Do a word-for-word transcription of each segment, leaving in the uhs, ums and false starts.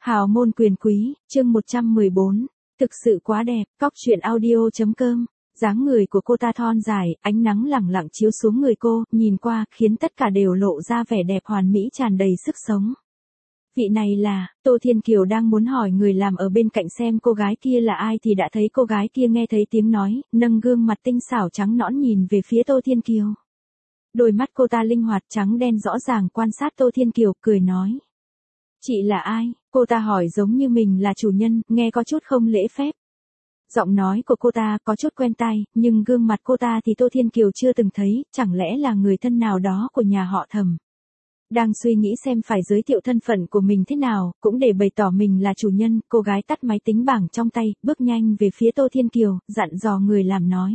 Hào môn quyền quý, chương một trăm mười bốn, thực sự quá đẹp, cóc truyện audio.com. Dáng người của cô ta thon dài, ánh nắng lẳng lặng chiếu xuống người cô, nhìn qua, khiến tất cả đều lộ ra vẻ đẹp hoàn mỹ tràn đầy sức sống. Vị này là, Tô Thiên Kiều đang muốn hỏi người làm ở bên cạnh xem cô gái kia là ai thì đã thấy cô gái kia nghe thấy tiếng nói, nâng gương mặt tinh xảo trắng nõn nhìn về phía Tô Thiên Kiều. Đôi mắt cô ta linh hoạt trắng đen rõ ràng quan sát Tô Thiên Kiều, cười nói. Chị là ai? Cô ta hỏi giống như mình là chủ nhân, nghe có chút không lễ phép. Giọng nói của cô ta có chút quen tai, nhưng gương mặt cô ta thì Tô Thiên Kiều chưa từng thấy, chẳng lẽ là người thân nào đó của nhà họ Thẩm. Đang suy nghĩ xem phải giới thiệu thân phận của mình thế nào, cũng để bày tỏ mình là chủ nhân, cô gái tắt máy tính bảng trong tay, bước nhanh về phía Tô Thiên Kiều, dặn dò người làm nói.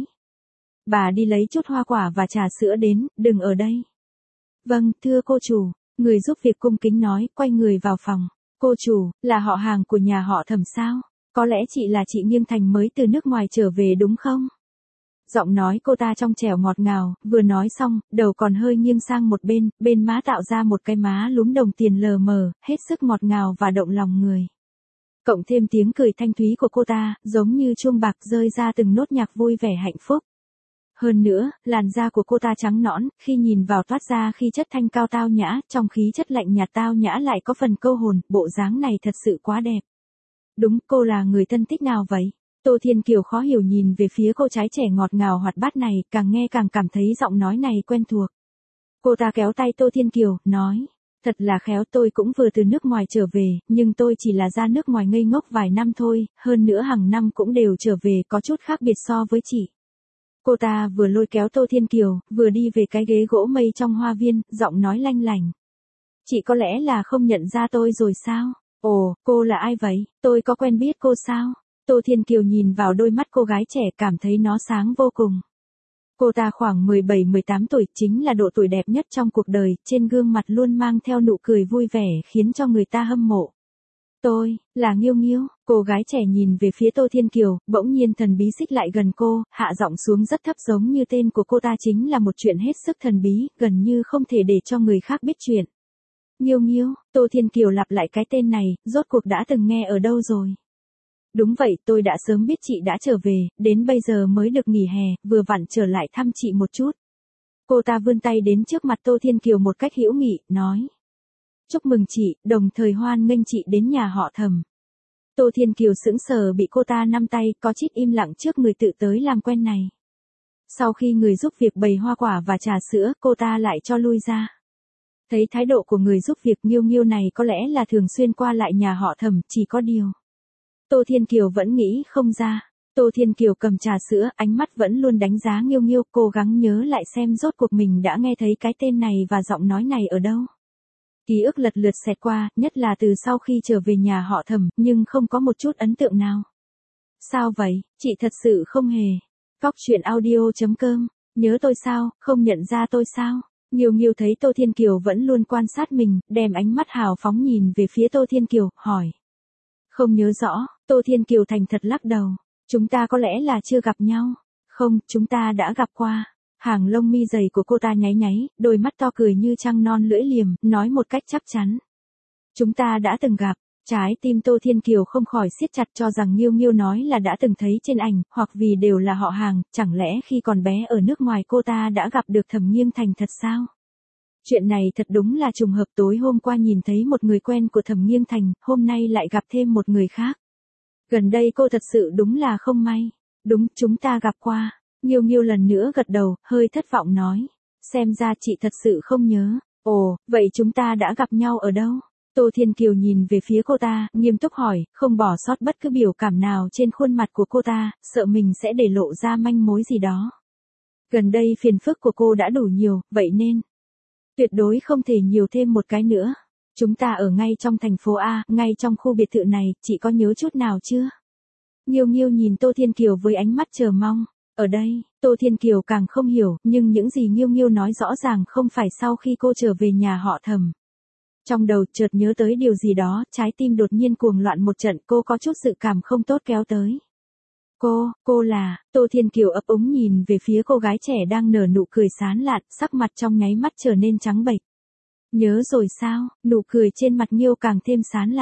Bà đi lấy chút hoa quả và trà sữa đến, đừng ở đây. Vâng, thưa cô chủ. Người giúp việc cung kính nói, quay người vào phòng. Cô chủ, là họ hàng của nhà họ Thẩm sao? Có lẽ chị là chị Nghiêng Thành mới từ nước ngoài trở về đúng không? Giọng nói cô ta trong trẻo ngọt ngào, vừa nói xong, đầu còn hơi nghiêng sang một bên, bên má tạo ra một cái má lúm đồng tiền lờ mờ, hết sức ngọt ngào và động lòng người. Cộng thêm tiếng cười thanh thúy của cô ta, giống như chuông bạc rơi ra từng nốt nhạc vui vẻ hạnh phúc. Hơn nữa, làn da của cô ta trắng nõn, khi nhìn vào toát ra khí chất thanh cao tao nhã, trong khí chất lạnh nhạt tao nhã lại có phần câu hồn, bộ dáng này thật sự quá đẹp. Đúng, cô là người thân thích nào vậy? Tô Thiên Kiều khó hiểu nhìn về phía cô trái trẻ ngọt ngào hoạt bát này, càng nghe càng cảm thấy giọng nói này quen thuộc. Cô ta kéo tay Tô Thiên Kiều, nói, thật là khéo, tôi cũng vừa từ nước ngoài trở về, nhưng tôi chỉ là ra nước ngoài ngây ngốc vài năm thôi, hơn nữa hàng năm cũng đều trở về, có chút khác biệt so với chị. Cô ta vừa lôi kéo Tô Thiên Kiều, vừa đi về cái ghế gỗ mây trong hoa viên, giọng nói lanh lảnh. Chị có lẽ là không nhận ra tôi rồi sao? Ồ, cô là ai vậy? Tôi có quen biết cô sao? Tô Thiên Kiều nhìn vào đôi mắt cô gái trẻ cảm thấy nó sáng vô cùng. Cô ta khoảng mười bảy mười tám tuổi, chính là độ tuổi đẹp nhất trong cuộc đời, trên gương mặt luôn mang theo nụ cười vui vẻ khiến cho người ta hâm mộ. Tôi, là Nghiêu Nghiêu, cô gái trẻ nhìn về phía Tô Thiên Kiều, bỗng nhiên thần bí xích lại gần cô, hạ giọng xuống rất thấp giống như tên của cô ta chính là một chuyện hết sức thần bí, gần như không thể để cho người khác biết chuyện. Nghiêu Nghiêu, Tô Thiên Kiều lặp lại cái tên này, rốt cuộc đã từng nghe ở đâu rồi? Đúng vậy, tôi đã sớm biết chị đã trở về, đến bây giờ mới được nghỉ hè, vừa vặn trở lại thăm chị một chút. Cô ta vươn tay đến trước mặt Tô Thiên Kiều một cách hữu nghị, nói. Chúc mừng chị, đồng thời hoan nghênh chị đến nhà họ Thẩm. Tô Thiên Kiều sững sờ bị cô ta nắm tay, có chút im lặng trước người tự tới làm quen này. Sau khi người giúp việc bày hoa quả và trà sữa, cô ta lại cho lui ra. Thấy thái độ của người giúp việc Nghiêu Nghiêu này có lẽ là thường xuyên qua lại nhà họ Thẩm, chỉ có điều. Tô Thiên Kiều vẫn nghĩ không ra. Tô Thiên Kiều cầm trà sữa, ánh mắt vẫn luôn đánh giá Nghiêu Nghiêu, cố gắng nhớ lại xem rốt cuộc mình đã nghe thấy cái tên này và giọng nói này ở đâu. Ký ức lật lượt xẹt qua, nhất là từ sau khi trở về nhà họ Thẩm, nhưng không có một chút ấn tượng nào. Sao vậy, chị thật sự không hề. Cóc truyện audio.com, nhớ tôi sao, không nhận ra tôi sao? Nghiêu Nghiêu thấy Tô Thiên Kiều vẫn luôn quan sát mình, đem ánh mắt hào phóng nhìn về phía Tô Thiên Kiều, hỏi. Không nhớ rõ, Tô Thiên Kiều thành thật lắc đầu. Chúng ta có lẽ là chưa gặp nhau. Không, chúng ta đã gặp qua. Hàng lông mi dày của cô ta nháy nháy, đôi mắt to cười như trăng non lưỡi liềm, nói một cách chắc chắn. Chúng ta đã từng gặp. Trái tim Tô Thiên Kiều không khỏi siết chặt cho rằng Nghiêu Nghiêu nói là đã từng thấy trên ảnh, hoặc vì đều là họ hàng, chẳng lẽ khi còn bé ở nước ngoài cô ta đã gặp được Thẩm Nghiêng Thành thật sao? Chuyện này thật đúng là trùng hợp, tối hôm qua nhìn thấy một người quen của Thẩm Nghiêng Thành, hôm nay lại gặp thêm một người khác. Gần đây cô thật sự đúng là không may. Đúng, chúng ta gặp qua. Nghiêu Nghiêu lần nữa gật đầu, hơi thất vọng nói. Xem ra chị thật sự không nhớ. Ồ, vậy chúng ta đã gặp nhau ở đâu? Tô Thiên Kiều nhìn về phía cô ta, nghiêm túc hỏi, không bỏ sót bất cứ biểu cảm nào trên khuôn mặt của cô ta, sợ mình sẽ để lộ ra manh mối gì đó. Gần đây phiền phức của cô đã đủ nhiều, vậy nên tuyệt đối không thể nhiều thêm một cái nữa. Chúng ta ở ngay trong thành phố A, ngay trong khu biệt thự này, chị có nhớ chút nào chưa? Nghiêu Nghiêu nhìn Tô Thiên Kiều với ánh mắt chờ mong. Ở đây, Tô Thiên Kiều càng không hiểu, nhưng những gì Nghiêu Nghiêu nói rõ ràng không phải sau khi cô trở về nhà họ Thẩm. Trong đầu chợt nhớ tới điều gì đó, trái tim đột nhiên cuồng loạn một trận, cô có chút dự cảm không tốt kéo tới. Cô, cô là, Tô Thiên Kiều ấp úng nhìn về phía cô gái trẻ đang nở nụ cười sán lạn, sắc mặt trong nháy mắt trở nên trắng bệch. Nhớ rồi sao, nụ cười trên mặt Nghiêu càng thêm sán lạn.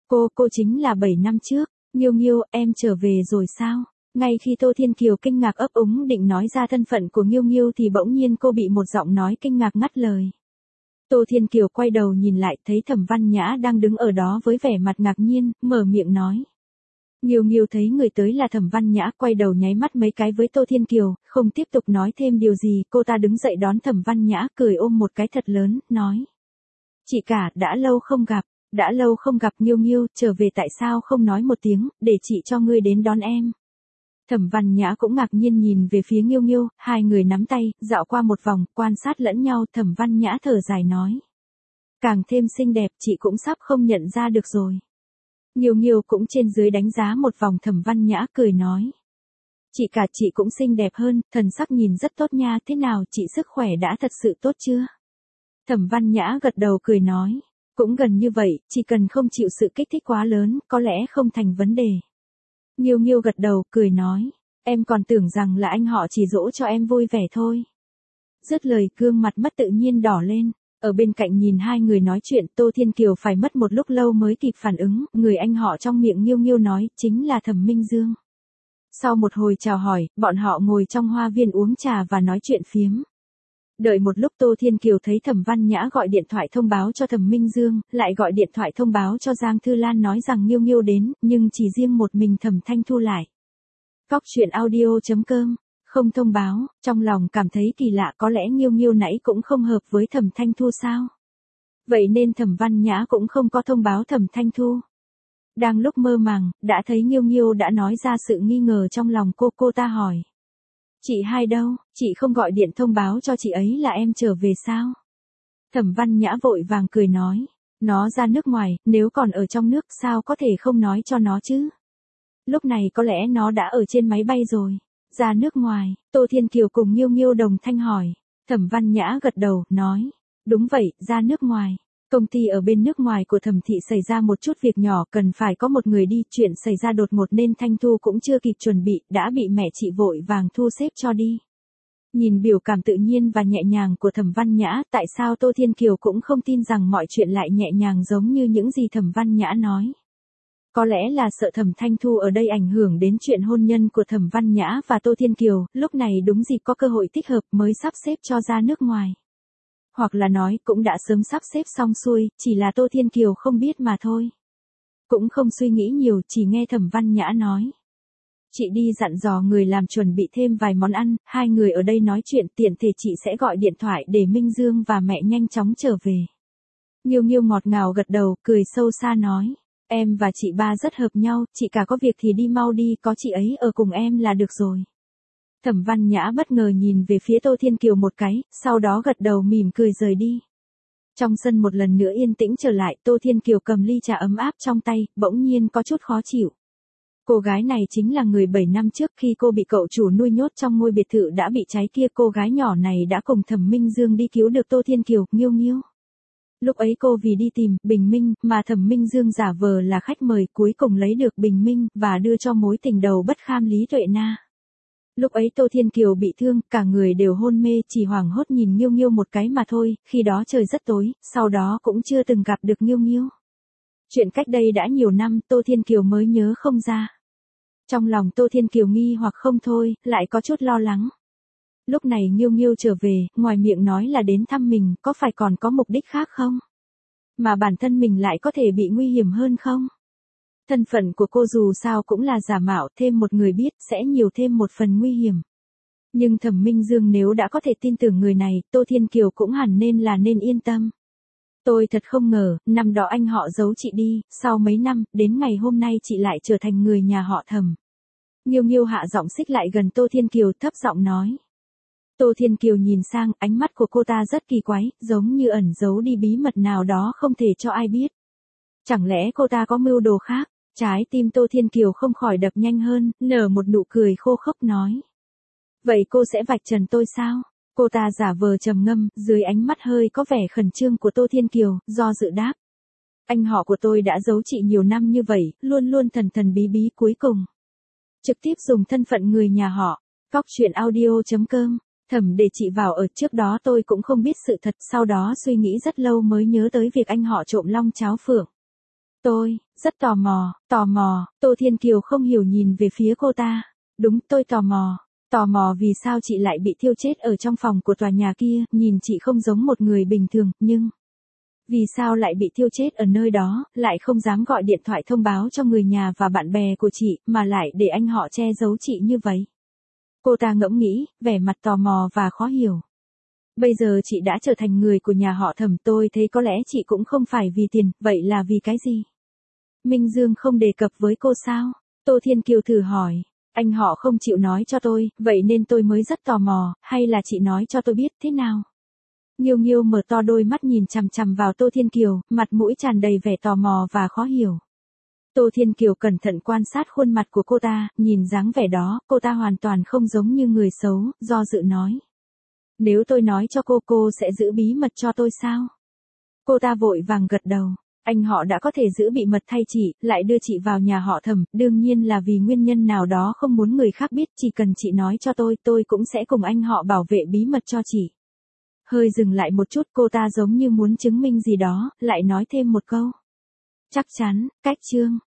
Cô, cô chính là bảy năm trước. Nghiêu Nghiêu, em trở về rồi sao? Ngay khi Tô Thiên Kiều kinh ngạc ấp úng định nói ra thân phận của Nghiêu Nghiêu thì bỗng nhiên cô bị một giọng nói kinh ngạc ngắt lời. Tô Thiên Kiều quay đầu nhìn lại thấy Thẩm Văn Nhã đang đứng ở đó với vẻ mặt ngạc nhiên, mở miệng nói. Nghiêu Nghiêu thấy người tới là Thẩm Văn Nhã, quay đầu nháy mắt mấy cái với Tô Thiên Kiều, không tiếp tục nói thêm điều gì, cô ta đứng dậy đón Thẩm Văn Nhã, cười ôm một cái thật lớn, nói. Chị cả, đã lâu không gặp, đã lâu không gặp Nghiêu Nghiêu, trở về tại sao không nói một tiếng, để chị cho ngươi đến đón em. Thẩm Văn Nhã cũng ngạc nhiên nhìn về phía Nghiêu Nghiêu, hai người nắm tay, dạo qua một vòng, quan sát lẫn nhau, Thẩm Văn Nhã thở dài nói. Càng thêm xinh đẹp, chị cũng sắp không nhận ra được rồi. Nghiêu Nghiêu cũng trên dưới đánh giá một vòng, Thẩm Văn Nhã cười nói. Chị cả, chị cũng xinh đẹp hơn, thần sắc nhìn rất tốt nha, thế nào, chị sức khỏe đã thật sự tốt chưa? Thẩm Văn Nhã gật đầu cười nói. Cũng gần như vậy, chỉ cần không chịu sự kích thích quá lớn, có lẽ không thành vấn đề. Nghiêu Nghiêu gật đầu, cười nói. Em còn tưởng rằng là anh họ chỉ dỗ cho em vui vẻ thôi. Dứt lời, gương mặt mất tự nhiên đỏ lên. Ở bên cạnh nhìn hai người nói chuyện, Tô Thiên Kiều phải mất một lúc lâu mới kịp phản ứng, người anh họ trong miệng Nghiêu Nghiêu nói, chính là Thẩm Minh Dương. Sau một hồi chào hỏi, bọn họ ngồi trong hoa viên uống trà và nói chuyện phiếm. Đợi một lúc Tô Thiên Kiều thấy Thẩm Văn Nhã gọi điện thoại thông báo cho Thẩm Minh Dương, lại gọi điện thoại thông báo cho Giang Thư Lan nói rằng Nghiêu Nghiêu đến, nhưng chỉ riêng một mình Thẩm Thanh Thu lại. Cóc truyện audio chấm com, không thông báo, trong lòng cảm thấy kỳ lạ, có lẽ Nghiêu Nghiêu nãy cũng không hợp với Thẩm Thanh Thu sao? Vậy nên Thẩm Văn Nhã cũng không có thông báo Thẩm Thanh Thu. Đang lúc mơ màng, đã thấy Nghiêu Nghiêu đã nói ra sự nghi ngờ trong lòng cô, cô ta hỏi. Chị hai đâu, chị không gọi điện thông báo cho chị ấy là em trở về sao? Thẩm Văn Nhã vội vàng cười nói, nó ra nước ngoài, nếu còn ở trong nước sao có thể không nói cho nó chứ? Lúc này có lẽ nó đã ở trên máy bay rồi. Ra nước ngoài, Tô Thiên Kiều cùng Nghiêu Nghiêu đồng thanh hỏi. Thẩm Văn Nhã gật đầu, nói, đúng vậy, ra nước ngoài. Công ty ở bên nước ngoài của Thẩm thị xảy ra một chút việc nhỏ, cần phải có một người đi, chuyện xảy ra đột ngột nên Thanh Thu cũng chưa kịp chuẩn bị, đã bị mẹ chị vội vàng thu xếp cho đi. Nhìn biểu cảm tự nhiên và nhẹ nhàng của Thẩm Văn Nhã, tại sao Tô Thiên Kiều cũng không tin rằng mọi chuyện lại nhẹ nhàng giống như những gì Thẩm Văn Nhã nói. Có lẽ là sợ Thẩm Thanh Thu ở đây ảnh hưởng đến chuyện hôn nhân của Thẩm Văn Nhã và Tô Thiên Kiều, lúc này đúng dịp có cơ hội thích hợp mới sắp xếp cho ra nước ngoài. Hoặc là nói cũng đã sớm sắp xếp xong xuôi, chỉ là Tô Thiên Kiều không biết mà thôi. Cũng không suy nghĩ nhiều, chỉ nghe Thẩm Văn Nhã nói. Chị đi dặn dò người làm chuẩn bị thêm vài món ăn, hai người ở đây nói chuyện, tiện thể chị sẽ gọi điện thoại để Minh Dương và mẹ nhanh chóng trở về. Nghiêu Nghiêu ngọt ngào gật đầu, cười sâu xa nói. Em và chị ba rất hợp nhau, chị cả có việc thì đi mau đi, có chị ấy ở cùng em là được rồi. Thẩm Văn Nhã bất ngờ nhìn về phía Tô Thiên Kiều một cái, sau đó gật đầu mỉm cười rời đi. Trong sân một lần nữa yên tĩnh trở lại, Tô Thiên Kiều cầm ly trà ấm áp trong tay, bỗng nhiên có chút khó chịu. Cô gái này chính là người bảy năm trước khi cô bị cậu chủ nuôi nhốt trong ngôi biệt thự đã bị cháy kia, cô gái nhỏ này đã cùng Thẩm Minh Dương đi cứu được Tô Thiên Kiều, Nghiêu Nghiêu. Lúc ấy cô vì đi tìm Bình Minh mà Thẩm Minh Dương giả vờ là khách mời, cuối cùng lấy được Bình Minh và đưa cho mối tình đầu bất kham Lý Tuệ Na. Lúc ấy Tô Thiên Kiều bị thương, cả người đều hôn mê, chỉ hoảng hốt nhìn Nghiêu Nghiêu một cái mà thôi, khi đó trời rất tối, sau đó cũng chưa từng gặp được Nghiêu Nghiêu. Chuyện cách đây đã nhiều năm, Tô Thiên Kiều mới nhớ không ra. Trong lòng Tô Thiên Kiều nghi hoặc không thôi, lại có chút lo lắng. Lúc này Nghiêu Nghiêu trở về, ngoài miệng nói là đến thăm mình, có phải còn có mục đích khác không? Mà bản thân mình lại có thể bị nguy hiểm hơn không? Thân phận của cô dù sao cũng là giả mạo, thêm một người biết, sẽ nhiều thêm một phần nguy hiểm. Nhưng Thẩm Minh Dương nếu đã có thể tin tưởng người này, Tô Thiên Kiều cũng hẳn nên là nên yên tâm. Tôi thật không ngờ, năm đó anh họ giấu chị đi, sau mấy năm, đến ngày hôm nay chị lại trở thành người nhà họ Thẩm. Nghiêu Nghiêu hạ giọng xích lại gần Tô Thiên Kiều, thấp giọng nói. Tô Thiên Kiều nhìn sang, ánh mắt của cô ta rất kỳ quái, giống như ẩn giấu đi bí mật nào đó không thể cho ai biết. Chẳng lẽ cô ta có mưu đồ khác? Trái tim Tô Thiên Kiều không khỏi đập nhanh hơn, nở một nụ cười khô khốc nói. Vậy cô sẽ vạch trần tôi sao? Cô ta giả vờ trầm ngâm, dưới ánh mắt hơi có vẻ khẩn trương của Tô Thiên Kiều, do dự đáp. Anh họ của tôi đã giấu chị nhiều năm như vậy, luôn luôn thần thần bí bí, cuối cùng trực tiếp dùng thân phận người nhà họ. Cóc truyện audio chấm com. Thẩm để chị vào ở, trước đó tôi cũng không biết sự thật, sau đó suy nghĩ rất lâu mới nhớ tới việc anh họ trộm long cháo phượng. Tôi, Rất tò mò, tò mò, Tô Thiên Kiều không hiểu nhìn về phía cô ta. Đúng, tôi tò mò. Tò mò vì sao chị lại bị thiêu chết ở trong phòng của tòa nhà kia, nhìn chị không giống một người bình thường, nhưng... Vì sao lại bị thiêu chết ở nơi đó, lại không dám gọi điện thoại thông báo cho người nhà và bạn bè của chị, mà lại để anh họ che giấu chị như vậy? Cô ta ngẫm nghĩ, vẻ mặt tò mò và khó hiểu. Bây giờ chị đã trở thành người của nhà họ Thẩm, tôi thấy có lẽ chị cũng không phải vì tiền, vậy là vì cái gì? Minh Dương không đề cập với cô sao? Tô Thiên Kiều thử hỏi. Anh họ không chịu nói cho tôi, vậy nên tôi mới rất tò mò, hay là chị nói cho tôi biết thế nào? Nghiêu Nghiêu mở to đôi mắt nhìn chằm chằm vào Tô Thiên Kiều, mặt mũi tràn đầy vẻ tò mò và khó hiểu. Tô Thiên Kiều cẩn thận quan sát khuôn mặt của cô ta, nhìn dáng vẻ đó, cô ta hoàn toàn không giống như người xấu, do dự nói. Nếu tôi nói cho cô, cô sẽ giữ bí mật cho tôi sao? Cô ta vội vàng gật đầu. Anh họ đã có thể giữ bí mật thay chị, lại đưa chị vào nhà họ Thẩm, đương nhiên là vì nguyên nhân nào đó không muốn người khác biết, chỉ cần chị nói cho tôi, tôi cũng sẽ cùng anh họ bảo vệ bí mật cho chị. Hơi dừng lại một chút, cô ta giống như muốn chứng minh gì đó, lại nói thêm một câu. Chắc chắn, cách chương.